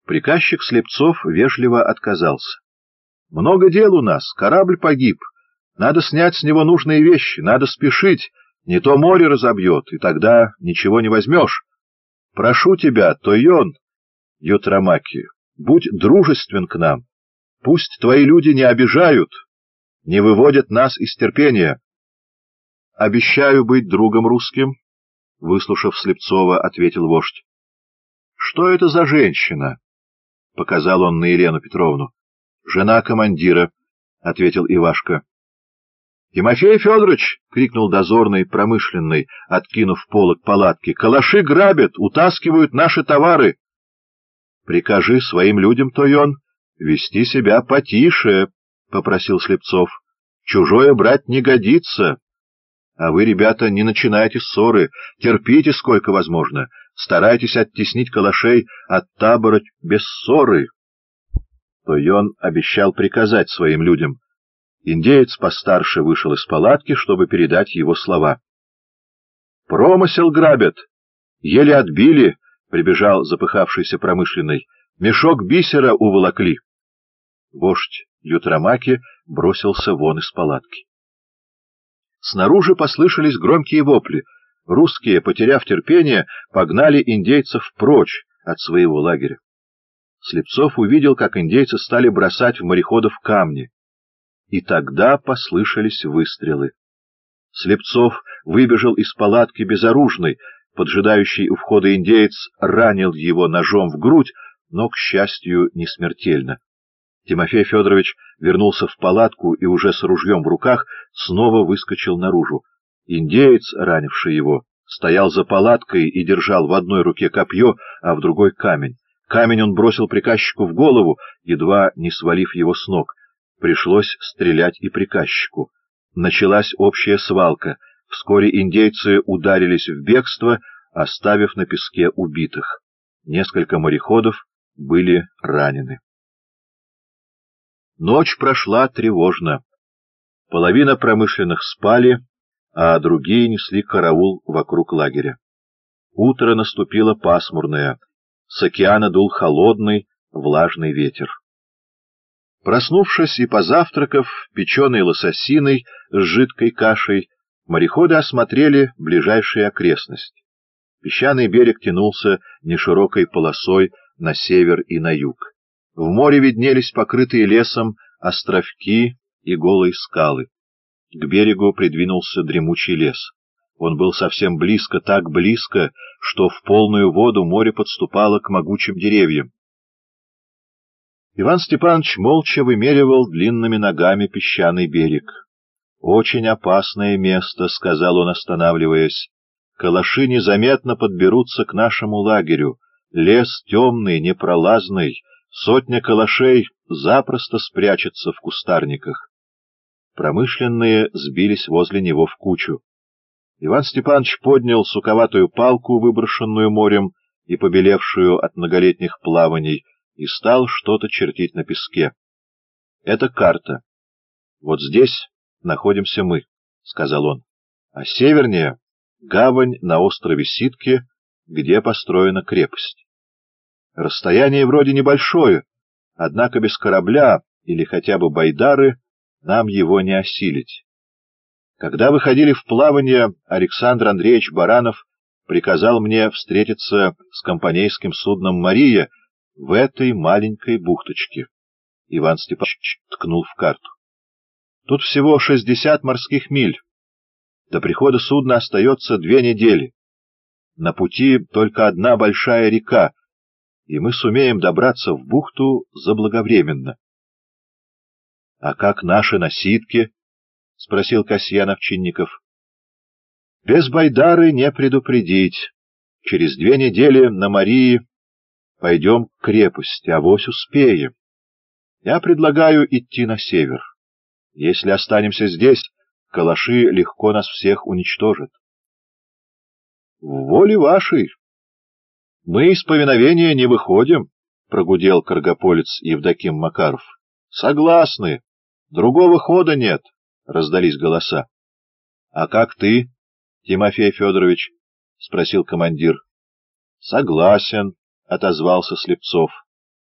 Приказчик Слепцов вежливо отказался. «Много дел у нас, корабль погиб. Надо снять с него нужные вещи, надо спешить, не то море разобьет, и тогда ничего не возьмешь. Прошу тебя, Тойон, Ютрамаки, будь дружествен к нам. Пусть твои люди не обижают, не выводят нас из терпения». «Обещаю быть другом русским», — выслушав Слепцова, ответил вождь. «Что это за женщина?» — показал он на Елену Петровну. «Жена командира», — ответил Ивашка. «Тимофей Федорович!» — крикнул дозорный промышленный, откинув полог палатки. «Калаши грабят, утаскивают наши товары!» «Прикажи своим людям, Тойон, вести себя потише», — попросил Слепцов. «Чужое брать не годится. А вы, ребята, не начинайте ссоры, терпите сколько возможно, старайтесь оттеснить калашей от табора без ссоры». Тойон обещал приказать своим людям. Индеец постарше вышел из палатки, чтобы передать его слова. «Промысел грабят! Еле отбили!» — прибежал запыхавшийся промышленный. «Мешок бисера уволокли!» Вождь Ютрамаки бросился вон из палатки. Снаружи послышались громкие вопли. Русские, потеряв терпение, погнали индейцев прочь от своего лагеря. Слепцов увидел, как индейцы стали бросать в мореходов камни. И тогда послышались выстрелы. Слепцов выбежал из палатки безоружный, поджидающий у входа индеец ранил его ножом в грудь, но, к счастью, не смертельно. Тимофей Федорович вернулся в палатку и уже с ружьем в руках снова выскочил наружу. Индеец, ранивший его, стоял за палаткой и держал в одной руке копье, а в другой камень. Камень он бросил приказчику в голову, едва не свалив его с ног. Пришлось стрелять и приказчику. Началась общая свалка. Вскоре индейцы ударились в бегство, оставив на песке убитых. Несколько мореходов были ранены. Ночь прошла тревожно. Половина промышленных спали, а другие несли караул вокруг лагеря. Утро наступило пасмурное. С океана дул холодный, влажный ветер. Проснувшись и позавтракав печеной лососиной с жидкой кашей, мореходы осмотрели ближайшие окрестности. Песчаный берег тянулся неширокой полосой на север и на юг. В море виднелись покрытые лесом островки и голые скалы. К берегу придвинулся дремучий лес. Он был совсем близко, так близко, что в полную воду море подступало к могучим деревьям. Иван Степанович молча вымеривал длинными ногами песчаный берег. «Очень опасное место», — сказал он, останавливаясь. «Калаши незаметно подберутся к нашему лагерю. Лес темный, непролазный. Сотня калашей запросто спрячется в кустарниках». Промышленные сбились возле него в кучу. Иван Степанович поднял суковатую палку, выброшенную морем и побелевшую от многолетних плаваний, и стал что-то чертить на песке. — Это карта. Вот здесь находимся мы, — сказал он, — а севернее — гавань на острове Ситки, где построена крепость. Расстояние вроде небольшое, однако без корабля или хотя бы байдары нам его не осилить. Когда выходили в плавание, Александр Андреевич Баранов приказал мне встретиться с компанейским судном «Мария» в этой маленькой бухточке. Иван Степанович ткнул в карту. Тут всего 60 морских миль. До прихода судна остается 2 недели. На пути только одна большая река, и мы сумеем добраться в бухту заблаговременно. — А как наши насидки? — спросил Касьян-Овчинников. — Без байдары не предупредить. Через 2 недели на Марии пойдем к крепости, авось успеем. Я предлагаю идти на север. Если останемся здесь, калаши легко нас всех уничтожат. — В воле вашей. — Мы из повиновения не выходим, — прогудел каргополец Евдоким Макаров. — Согласны. Другого хода нет, — раздались голоса. — А как ты, Тимофей Федорович? — спросил командир. — Согласен, — отозвался Слепцов.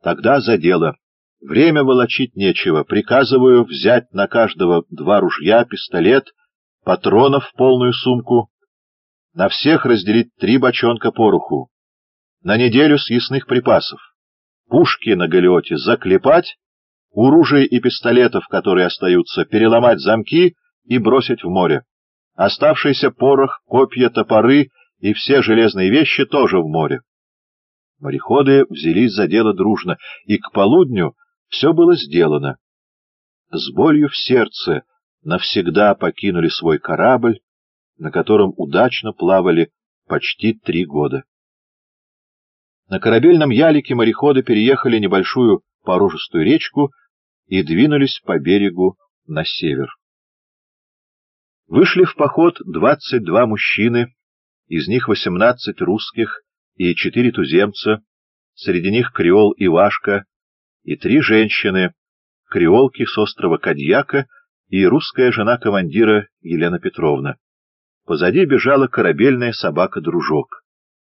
Тогда за дело. Время волочить нечего. Приказываю взять на каждого 2 ружья, пистолет, патронов в полную сумку, на всех разделить 3 бочонка пороху, на неделю съестных припасов, пушки на галеоте заклепать, у ружей и пистолетов, которые остаются, переломать замки и бросить в море. Оставшийся порох, копья, топоры и все железные вещи тоже в море. Мореходы взялись за дело дружно, и к полудню все было сделано. С болью в сердце навсегда покинули свой корабль, на котором удачно плавали почти 3 года. На корабельном ялике мореходы переехали небольшую порожистую речку и двинулись по берегу на север. Вышли в поход 22 мужчины, из них 18 русских и 4 туземца, среди них креол Ивашка, и 3 женщины, креолки с острова Кадьяка и русская жена командира Елена Петровна. Позади бежала корабельная собака Дружок.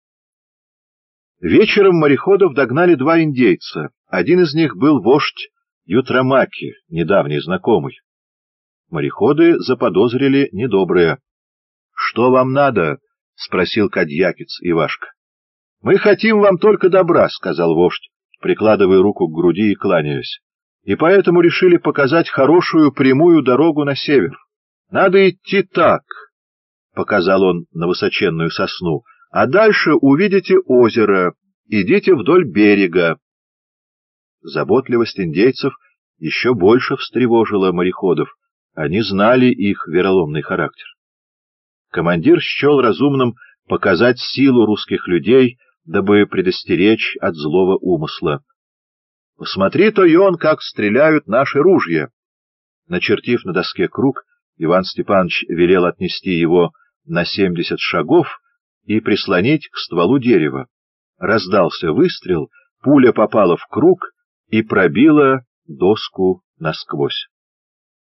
Вечером мореходов догнали 2 индейца. Один из них был вождь Ютрамаки, недавний знакомый. Мореходы заподозрили недоброе. — Что вам надо? — спросил кадьякец Ивашка. — Мы хотим вам только добра, — сказал вождь, прикладывая руку к груди и кланяясь, — и поэтому решили показать хорошую прямую дорогу на север. Надо идти так, — показал он на высоченную сосну, — а дальше увидите озеро, идите вдоль берега. Заботливость индейцев еще больше встревожила мореходов. Они знали их вероломный характер. Командир счел разумным показать силу русских людей, дабы предостеречь от злого умысла. «Посмотри, Тойон, как стреляют наши ружья!» Начертив на доске круг, Иван Степанович велел отнести его на 70 шагов и прислонить к стволу дерева. Раздался выстрел, пуля попала в круг и пробила доску насквозь.